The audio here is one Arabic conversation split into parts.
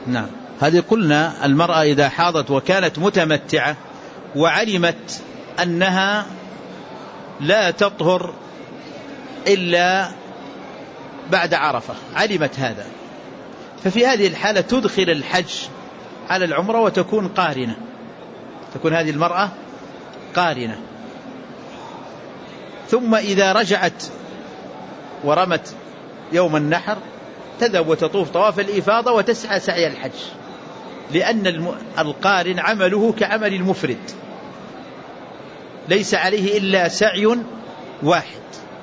نعم. هذه قلنا المرأة إذا حاضت وكانت متمتعة وعلمت أنها لا تطهر إلا بعد عرفة، علمت هذا، ففي هذه الحالة تدخل الحج على العمرة وتكون قارنة، تكون هذه المرأة قارنة. ثم إذا رجعت ورمت يوم النحر تذهب وتطوف طواف الإفاضة وتسعى سعي الحج، لأن القارن عمله كعمل المفرد، ليس عليه إلا سعي واحد،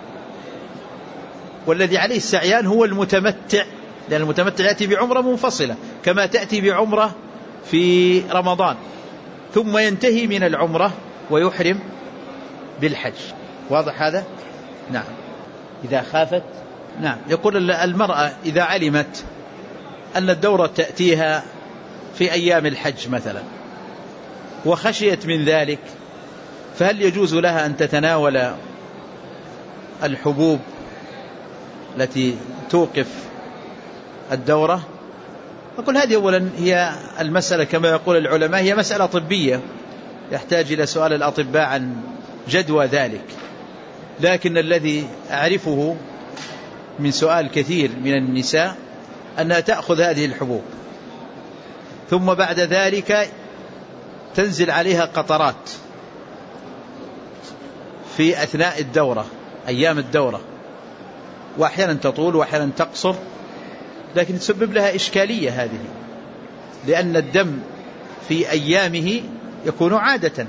والذي عليه السعيان هو المتمتع، لأن المتمتع يأتي بعمرة منفصلة كما تأتي بعمرة في رمضان، ثم ينتهي من العمرة ويحرم بالحج. واضح هذا؟ نعم. إذا خافت، نعم، يقول المرأة إذا علمت أن الدورة تأتيها في أيام الحج مثلا وخشيت من ذلك، فهل يجوز لها أن تتناول الحبوب التي توقف الدورة؟ أقول هذه أولا هي المسألة كما يقول العلماء هي مسألة طبية يحتاج إلى سؤال الأطباء عن جدوى ذلك، لكن الذي أعرفه من سؤال كثير من النساء أنها تأخذ هذه الحبوب ثم بعد ذلك تنزل عليها قطرات في أثناء الدورة، أيام الدورة، وأحيانا تطول وأحيانا تقصر، لكن تسبب لها إشكالية هذه، لأن الدم في أيامه يكون عادة،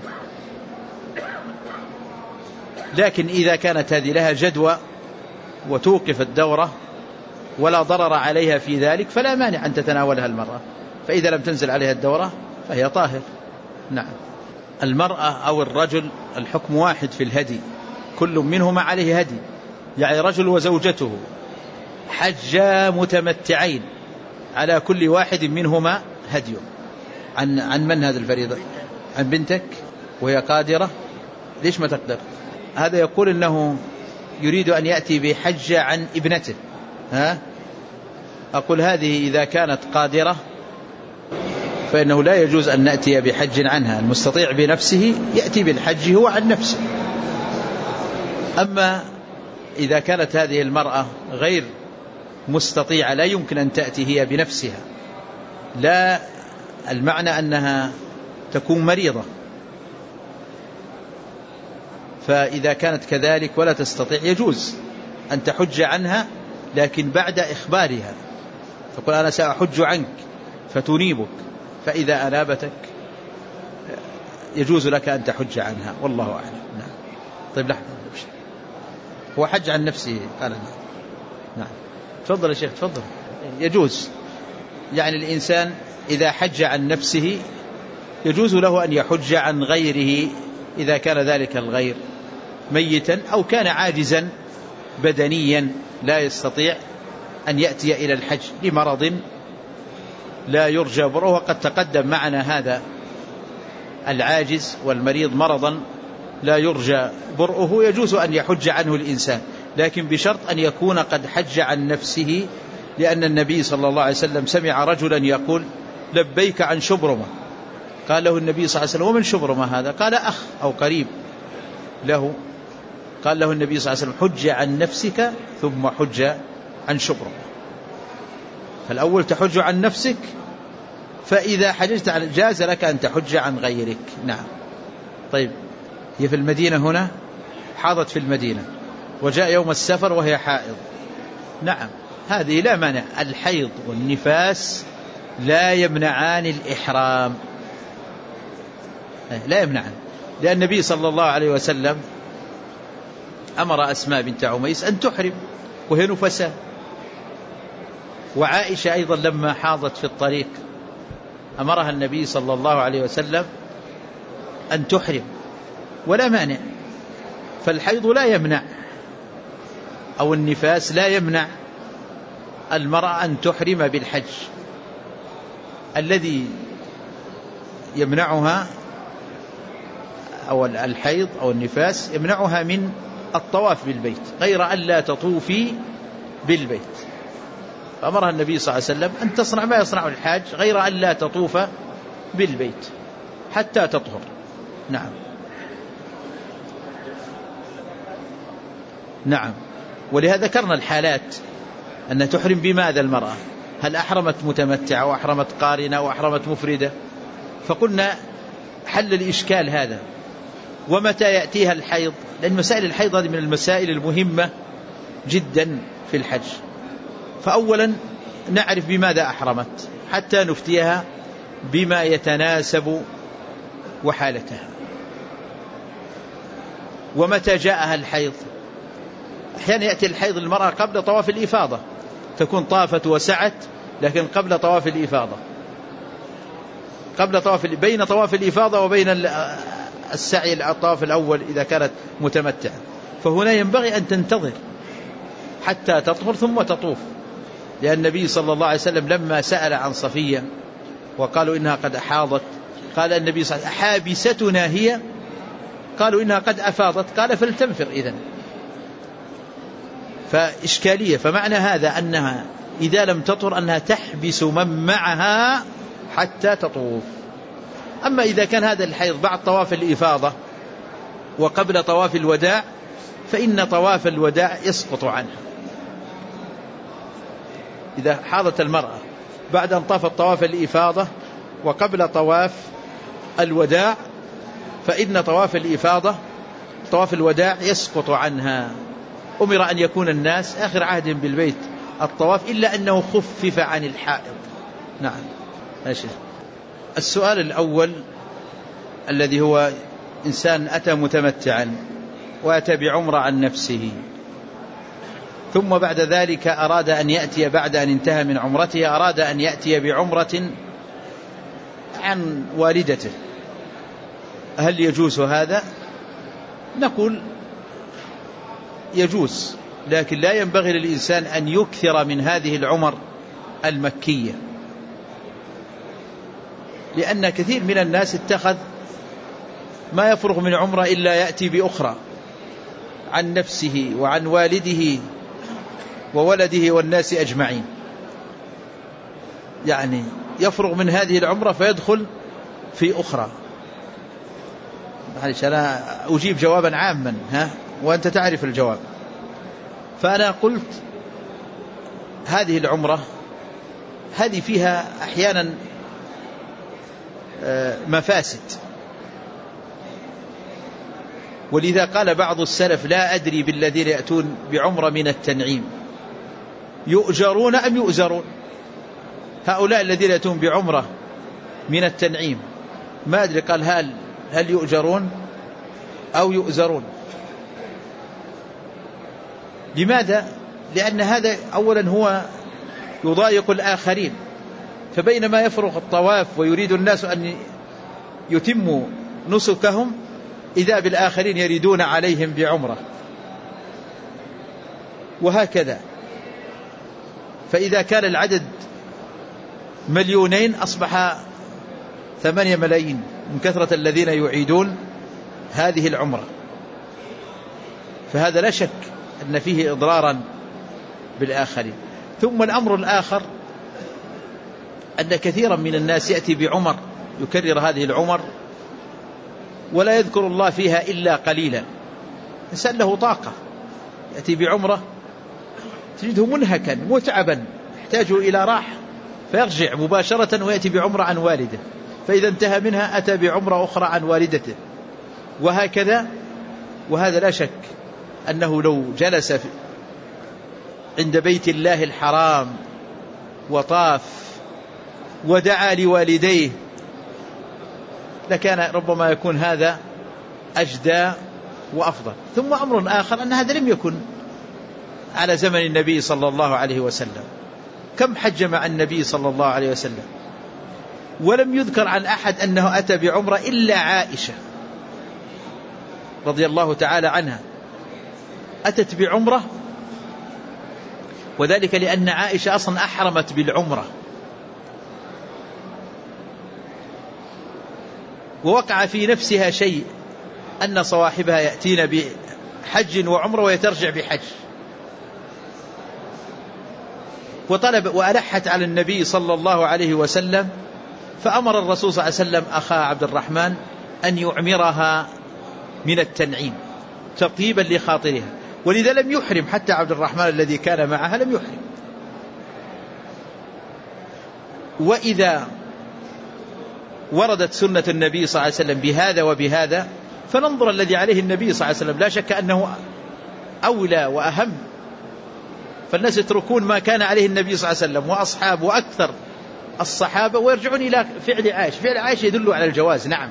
لكن إذا كانت هذه لها جدوى وتوقف الدورة ولا ضرر عليها في ذلك فلا مانع أن تتناولها المرأة، فإذا لم تنزل عليها الدورة فهي طاهر. نعم. المرأة أو الرجل الحكم واحد في الهدي، كل منهما عليه هدي، يعني رجل وزوجته حجا متمتعين، على كل واحد منهما هدي. عن من هذا الفريضة؟ عن بنتك وهي قادرة؟ ليش ما تقدر؟ هذا يقول إنه يريد أن يأتي بحج عن ابنته، أقول هذه إذا كانت قادرة فإنه لا يجوز أن نأتي بحج عنها، المستطيع بنفسه يأتي بالحج هو عن نفسه. أما إذا كانت هذه المرأة غير مستطيعة لا يمكن أن تأتي هي بنفسها، لا المعنى أنها تكون مريضة، فإذا كانت كذلك ولا تستطيع يجوز أن تحج عنها، لكن بعد إخبارها، تقول أنا سأحج عنك فتنيبك، فإذا أنابتك يجوز لك أن تحج عنها، والله أعلم. نعم. طيب لحظة، هو حج عن نفسه قال. نعم. تفضل يا شيخ، تفضل. يجوز، يعني الإنسان إذا حج عن نفسه يجوز له أن يحج عن غيره إذا كان ذلك الغير ميتا أو كان عاجزا بدنيا لا يستطيع أن يأتي إلى الحج لمرض لا يرجى برؤه، وقد تقدم معنا هذا العاجز والمريض مرضا لا يرجى برؤه يجوز أن يحج عنه الإنسان، لكن بشرط أن يكون قد حج عن نفسه، لأن النبي صلى الله عليه وسلم سمع رجلا يقول لبيك عن شبرمة، قال له النبي صلى الله عليه وسلم ومن شبرمة هذا؟ قال أخ أو قريب له، قال له النبي صلى الله عليه وسلم حج عن نفسك ثم حج عن شبرمة، فالأول تحج عن نفسك، فإذا حججت جاز لك أن تحج عن غيرك. نعم. طيب، هي في المدينة هنا، حاضت في المدينة وجاء يوم السفر وهي حائض، نعم، هذه لا مانع، الحيض والنفاس لا يمنعان الإحرام، لا يمنعان، لأن النبي صلى الله عليه وسلم أمر أسماء بنت عميس أن تحرم وهي نفساء، وعائشة أيضا لما حاضت في الطريق أمرها النبي صلى الله عليه وسلم أن تحرم، ولا مانع، فالحيض لا يمنع أو النفاس لا يمنع المرأة أن تحرم بالحج، الذي يمنعها أو الحيض أو النفاس يمنعها من الطواف بالبيت، غير أن لا تطوفي بالبيت، فأمرها النبي صلى الله عليه وسلم أن تصنع ما يصنع الحاج غير أن لا تطوف بالبيت حتى تطهر. نعم. نعم. ولهذا ذكرنا الحالات أن تحرم بماذا المرأة؟ هل أحرمت متمتعة وأحرمت قارنة وأحرمت مفردة؟ فقلنا حل الإشكال هذا. ومتى يأتيها الحيض؟ لأن مسائل الحيض هذه من المسائل المهمة جدا في الحج. فأولا نعرف بماذا أحرمت حتى نفتيها بما يتناسب وحالتها. ومتى جاءها الحيض؟ أحيانا يأتي الحيض المرأة قبل طواف الإفاضة، تكون طافت وسعت لكن قبل طواف الإفاضة، بين طواف الإفاضة وبين السعي الطواف الأول إذا كانت متمتعة. فهنا ينبغي أن تنتظر حتى تطهر ثم تطوف. لأن النبي صلى الله عليه وسلم لما سأل عن صفية وقالوا إنها قد أحاضت، قال النبي صلى الله عليه وسلم: حابستنا هي؟ قالوا إنها قد أفاضت. قال: فلتنفر إذن. فإشكالية. فمعنى هذا أنها إذا لم تطهر أنها تحبس من معها حتى تطوف. أما إذا كان هذا الحيض بعد طواف الإفاضة وقبل طواف الوداع فإن طواف الوداع يسقط عنها. إذا حاضت المرأة بعد أن طافت طواف الإفاضة وقبل طواف الوداع فإن طواف الإفاضة طواف الوداع يسقط عنها. أمر أن يكون الناس آخر عهد بالبيت الطواف، إلا أنه خفف عن الحائض. نعم. ماشي. السؤال الأول الذي هو إنسان أتى متمتعا وأتى بعمرة عن نفسه، ثم بعد ذلك أراد أن يأتي بعد أن انتهى من عمرته أراد أن يأتي بعمرة عن والدته، هل يجوز هذا؟ نقول يجوز، لكن لا ينبغي للإنسان أن يكثر من هذه العمر المكية، لأن كثير من الناس اتخذ ما يفرغ من عمره إلا يأتي بأخرى عن نفسه وعن والده وولده والناس أجمعين، يعني يفرغ من هذه العمرة فيدخل في أخرى. معلش أنا أجيب جوابا عاما وأنت تعرف الجواب. فأنا قلت هذه العمرة هذه فيها أحيانا مفاسد، ولذا قال بعض السلف: لا أدري بالذين يأتون بعمرة من التنعيم يؤجرون أم يؤزرون. هؤلاء الذين يأتون بعمرة من التنعيم ما أدري، قال هل يؤجرون أو يؤزرون. لماذا؟ لأن هذا أولا هو يضايق الآخرين، فبينما يفرغ الطواف ويريد الناس أن يتموا نسكهم إذا بالآخرين يريدون عليهم بعمرة، وهكذا. فإذا كان العدد 2,000,000 أصبح 8 ملايين من كثرة الذين يعيدون هذه العمرة. فهذا لا شك أن فيه إضرارا بالآخرين. ثم الأمر الآخر أن كثيرا من الناس يأتي بعمر يكرر هذه العمر ولا يذكر الله فيها إلا قليلا. إنسان له طاقة يأتي بعمرة تجده منهكا متعبا يحتاج إلى راحة فيرجع مباشرة ويأتي بعمرة عن والده، فإذا انتهى منها أتى بعمرة أخرى عن والدته، وهكذا. وهذا لا شك أنه لو جلس عند بيت الله الحرام وطاف ودعا لوالديه لكان ربما يكون هذا أجدى وأفضل. ثم أمر آخر أن هذا لم يكن على زمن النبي صلى الله عليه وسلم. كم حج مع النبي صلى الله عليه وسلم؟ ولم يذكر عن أحد أنه أتى بعمرة إلا عائشة رضي الله تعالى عنها أتت بعمرة، وذلك لأن عائشة أصلا أحرمت بالعمرة، ووقع في نفسها شيء أن صواحبها يأتين بحج وعمرة ويترجع بحج، وطلب وألحت على النبي صلى الله عليه وسلم، فأمر الرسول صلى الله عليه وسلم أخا عبد الرحمن أن يعمرها من التنعيم تطيبا لخاطرها، ولذا لم يحرم حتى عبد الرحمن الذي كان معها لم يحرم. وإذا وردت سنة النبي صلى الله عليه وسلم بهذا وبهذا فننظر الذي عليه النبي صلى الله عليه وسلم، لا شك أنه أولى وأهم، فالناس يتركون ما كان عليه النبي صلى الله عليه وسلم وأصحابه وأكثر الصحابة ويرجعون إلى فعل عائشة. فعل عائشة يدل على الجواز نعم،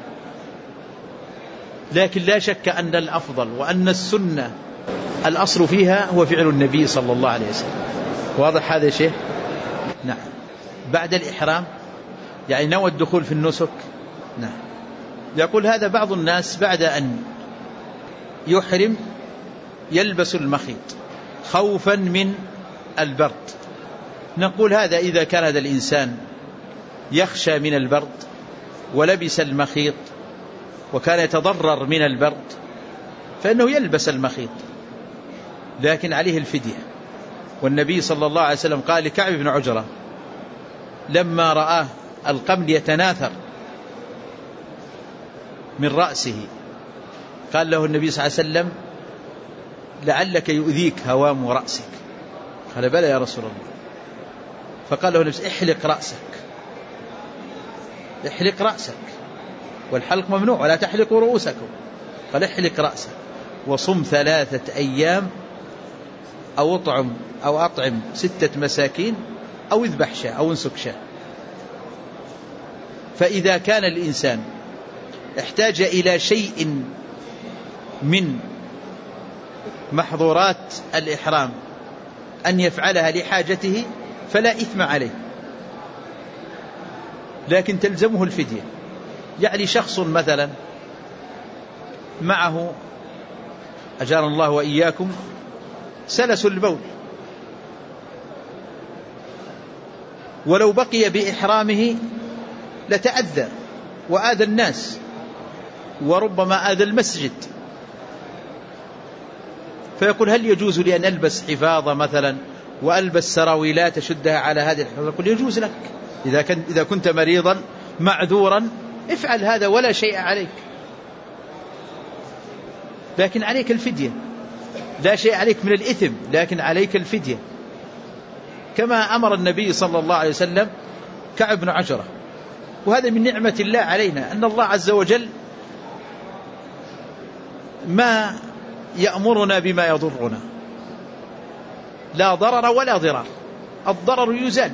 لكن لا شك أن الأفضل وأن السنة الأصل فيها هو فعل النبي صلى الله عليه وسلم. واضح هذا شيء؟ نعم. بعد الإحرام يعني نوى الدخول في النسك. نعم. يقول هذا بعض الناس بعد أن يحرم يلبس المخيط خوفا من البرد. نقول هذا إذا كان هذا الإنسان يخشى من البرد ولبس المخيط وكان يتضرر من البرد فإنه يلبس المخيط، لكن عليه الفدية. والنبي صلى الله عليه وسلم قال لكعب بن عجرة لما رآه القمل يتناثر من رأسه قال له النبي صلى الله عليه وسلم لعلك يؤذيك هوام رأسك. قال بلى يا رسول الله. فقال له النبي احلق رأسك، احلق رأسك، والحلق ممنوع ولا تحلقوا رؤوسكم. قال احلق رأسك وصم 3 أيام أو أطعم 6 مساكين أو اذبح شاة أو انسك شاة. فإذا كان الإنسان احتاج إلى شيء من محظورات الإحرام أن يفعلها لحاجته فلا إثم عليه، لكن تلزمه الفدية. يعني شخص مثلا معه أجار الله وإياكم سلس البول، ولو بقي بإحرامه لتأذى وآذى الناس وربما آذى المسجد، فيقول هل يجوز لي أن ألبس حفاظة مثلا وألبس سراويلات أشدها على هذه الحفاظة؟ يقول يجوز لك إذا كنت مريضا معذورا افعل هذا ولا شيء عليك، لكن عليك الفدية. لا شيء عليك من الإثم لكن عليك الفدية، كما أمر النبي صلى الله عليه وسلم كعب بن عجرة. وهذا من نعمة الله علينا أن الله عز وجل ما يأمرنا بما يضرنا، لا ضرر ولا ضرار، الضرر يزال.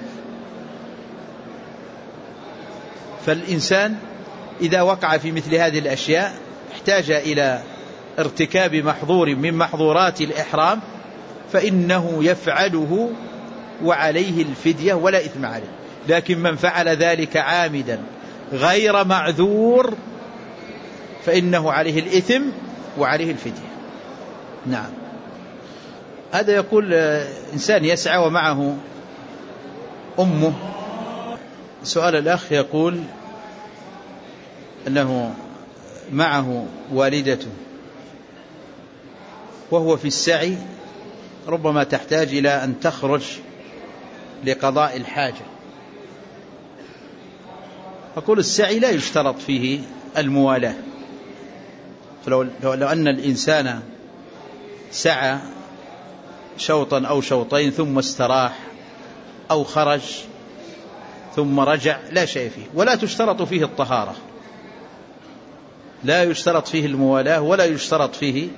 فالإنسان إذا وقع في مثل هذه الأشياء احتاج إلى ارتكاب محظور من محظورات الإحرام فإنه يفعله وعليه الفدية ولا إثم عليه. لكن من فعل ذلك عامدا غير معذور فإنه عليه الإثم وعليه الفدية. نعم. هذا يقول إنسان يسعى ومعه أمه. سؤال الأخ يقول أنه معه والدته وهو في السعي ربما تحتاج إلى أن تخرج لقضاء الحاجة. أقول السعي لا يشترط فيه الموالاة، فلو أن الإنسان سعى شوطا أو شوطين ثم استراح أو خرج ثم رجع لا شيء فيه، ولا تشترط فيه الطهارة، لا يشترط فيه الموالاة ولا يشترط فيه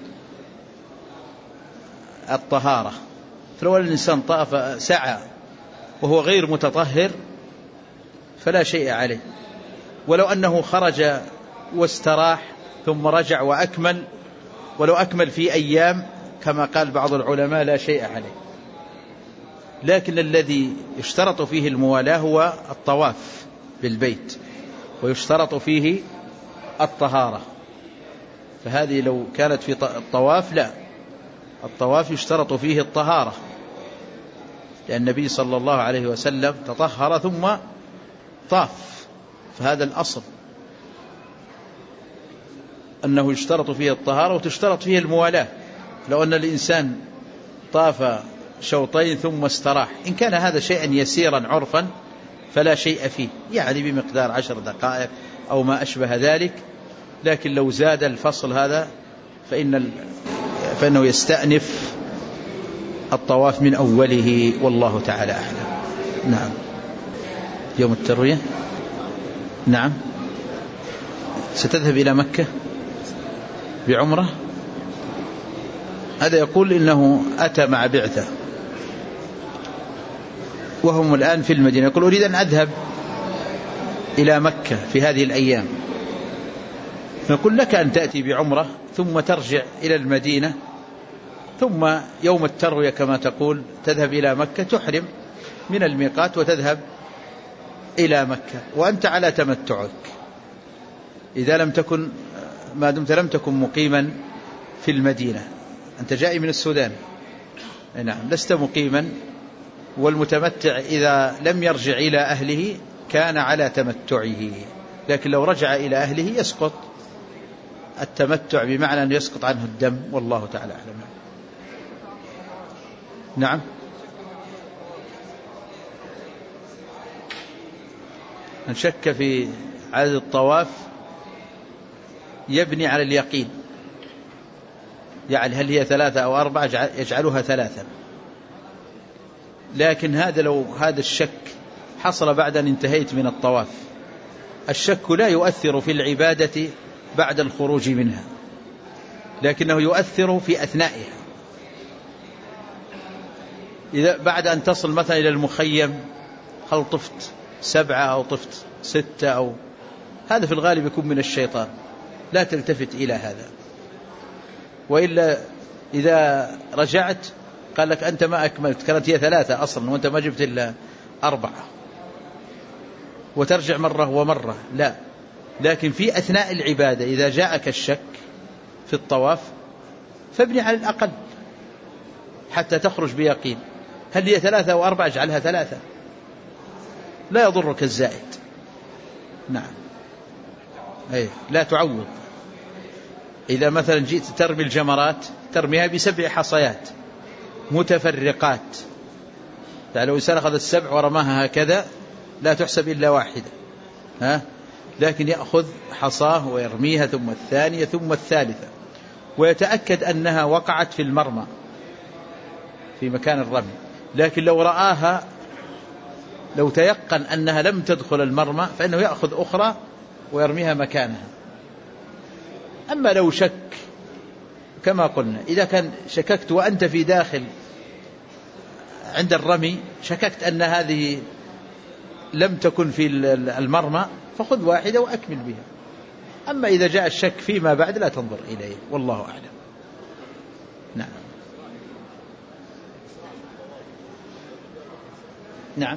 الطهارة. فلو الإنسان طاف سعى وهو غير متطهر فلا شيء عليه، ولو أنه خرج واستراح ثم رجع وأكمل، ولو أكمل في أيام كما قال بعض العلماء لا شيء عليه. لكن الذي يشترط فيه الموالاة هو الطواف بالبيت، ويشترط فيه الطهارة. فهذه لو كانت في الطواف لا، الطواف يشترط فيه الطهارة، لأن النبي صلى الله عليه وسلم تطهر ثم طاف، فهذا الأصل أنه يشترط فيه الطهارة وتشترط فيه الموالاة. لو أن الإنسان طاف شوطين ثم استراح. إن كان هذا شيئا يسيرا عرفا فلا شيء فيه، يعني بمقدار 10 دقائق أو ما أشبه ذلك. لكن لو زاد الفصل هذا فإنه يستأنف الطواف من أوله، والله تعالى أعلم. نعم. يوم التروية. نعم. ستذهب إلى مكة بعمرة. هذا يقول إنه أتى مع بعثة وهم الآن في المدينة، يقول أريد أن أذهب إلى مكة في هذه الأيام. نقول لك أن تأتي بعمرة ثم ترجع إلى المدينة، ثم يوم التروية كما تقول تذهب إلى مكة، تحرم من الميقات وتذهب إلى مكة وأنت على تمتعك، إذا لم تكن ما دمت لم تكن مقيما في المدينة. أنت جاي من السودان، نعم، لست مقيما. والمتمتع إذا لم يرجع إلى أهله كان على تمتعه، لكن لو رجع إلى أهله يسقط التمتع، بمعنى أن يسقط عنه الدم، والله تعالى أعلم. نعم. من شك في عدد الطواف يبني على اليقين، يعني هل هي 3 أو 4 يجعلها 3. لكن لو هذا الشك حصل بعد أن انتهيت من الطواف، الشك لا يؤثر في العبادة بعد الخروج منها، لكنه يؤثر في أثنائها. إذا بعد أن تصل مثلا إلى المخيم، هل طفت 7 أو طفت 6 أو هذا في الغالب يكون من الشيطان، لا تلتفت إلى هذا. وإلا إذا رجعت قال لك أنت ما أكملت، كانت هي 3 أصلا وأنت ما جبت إلا 4، وترجع مرة ومرة، لا. لكن في أثناء العبادة إذا جاءك الشك في الطواف فابني على الأقل حتى تخرج بيقين. هل هي 3 أو 4 اجعلها 3، لا يضرك الزائد. نعم. لا تعوض. إذا مثلا جئت ترمي الجمرات ترميها ب7 حصيات متفرقات، يعني لو إنسان أخذ 7 ورماها هكذا لا تحسب إلا واحدة، لكن يأخذ حصاه ويرميها ثم الثانية ثم الثالثة، ويتأكد أنها وقعت في المرمى في مكان الرمي. لكن لو رآها، لو تيقن أنها لم تدخل المرمى فإنه يأخذ أخرى ويرميها مكانها. أما لو شك كما قلنا، إذا كان شككت وأنت في داخل عند الرمي شككت أن هذه لم تكن في المرمى فخذ واحدة وأكمل بها. أما إذا جاء الشك فيما بعد لا تنظر إليه، والله أعلم. نعم. نعم.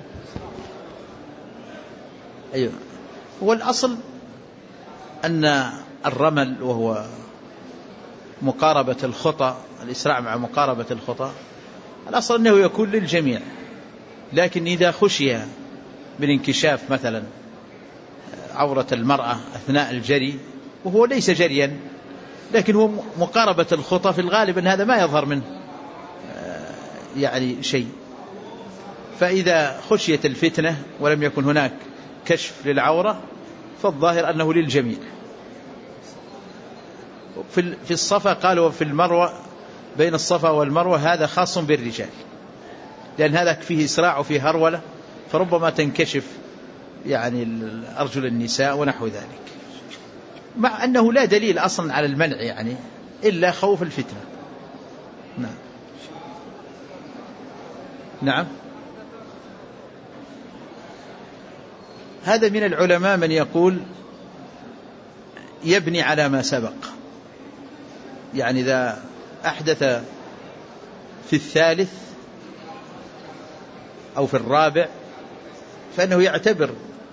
أيوة. هو الأصل أن الرمل وهو مقاربة الخطى، الإسراع مع مقاربة الخطى، الأصل أنه يكون للجميع. لكن إذا خشي بالانكشاف مثلا عورة المرأة أثناء الجري وهو ليس جريا لكن هو مقاربة الخطى، في الغالب أن هذا ما يظهر منه يعني شيء. فإذا خشيت الفتنة ولم يكن هناك كشف للعورة فالظاهر أنه للجميع. في الصفا قالوا في المروة، بين الصفا والمروة هذا خاص بالرجال، لأن هذا فيه إسراع وفيه هرولة، فربما تنكشف يعني أرجل النساء ونحو ذلك، مع أنه لا دليل أصلا على المنع يعني إلا خوف الفتنة. نعم. نعم. هذا من العلماء من يقول يبني على ما سبق، يعني إذا أحدث في الثالث أو في الرابع فإنه يعتبر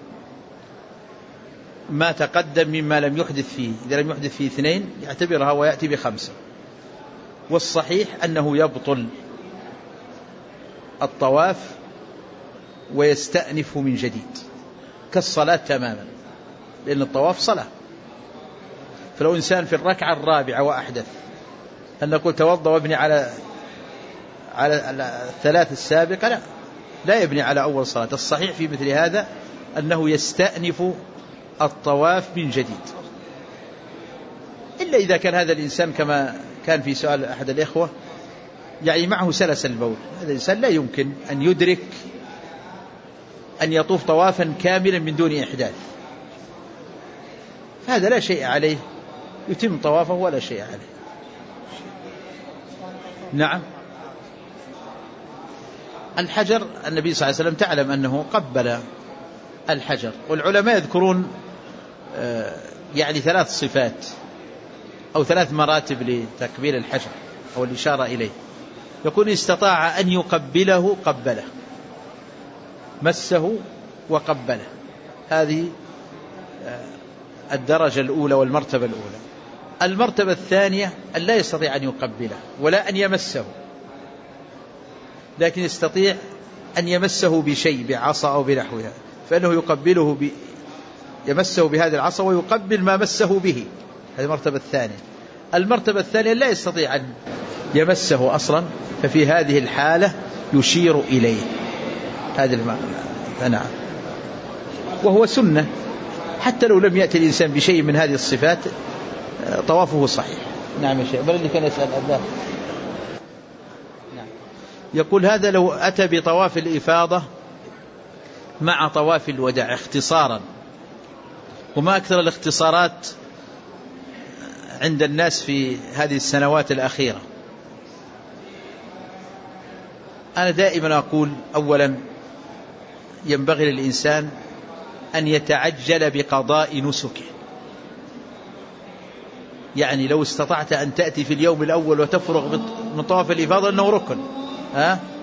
ما تقدم مما لم يحدث فيه. إذا لم يحدث فيه 2 يعتبرها ويأتي ب5. والصحيح أنه يبطل الطواف ويستأنف من جديد كالصلاة تماما، لأن الطواف صلاة. فلو إنسان في الركعة الرابعة وأحدث، أن نقول توضأ وابني على على الثلاث السابقة لا يبني على أول صلاة. الصحيح في مثل هذا أنه يستأنف الطواف من جديد، إلا إذا كان هذا الإنسان كما كان في سؤال أحد الإخوة يعني معه سلس البول، هذا الإنسان لا يمكن أن يدرك أن يطوف طوافا كاملا من دون إحداث، فهذا لا شيء عليه، يتم طوافه ولا شيء عليه. نعم. الحجر النبي صلى الله عليه وسلم تعلم أنه قبل الحجر، والعلماء يذكرون يعني 3 صفات أو 3 مراتب لتقبيل الحجر أو الإشارة إليه. يقول استطاع أن يقبله قبله، مسه وقبله، هذه الدرجة الأولى والمرتبة الأولى. المرتبة الثانية أن لا يستطيع أن يقبله ولا أن يمسه، لكن يستطيع أن يمسه بشيء، بعصا أو بنحوها، فإنه يقبله يمسه بهذه العصا ويقبل ما مسه به، هذه المرتبة الثانية. المرتبة الثانية لا يستطيع أن يمسه أصلا، ففي هذه الحالة يشير إليه، هذه نعم، وهو سنة حتى لو لم يأتي الإنسان بشيء من هذه الصفات طوافه صحيح. نعم يا شيخ، بل اللي كان يسأل الله. نعم. يقول هذا لو أتى بطواف الإفاضة مع طواف الوداع اختصارا، وما أكثر الاختصارات عند الناس في هذه السنوات الأخيرة. أنا دائما أقول أولا ينبغي للإنسان أن يتعجل بقضاء نسكه، يعني لو استطعت أن تأتي في اليوم الأول وتفرغ من طواف الإفاضة أنه ركن،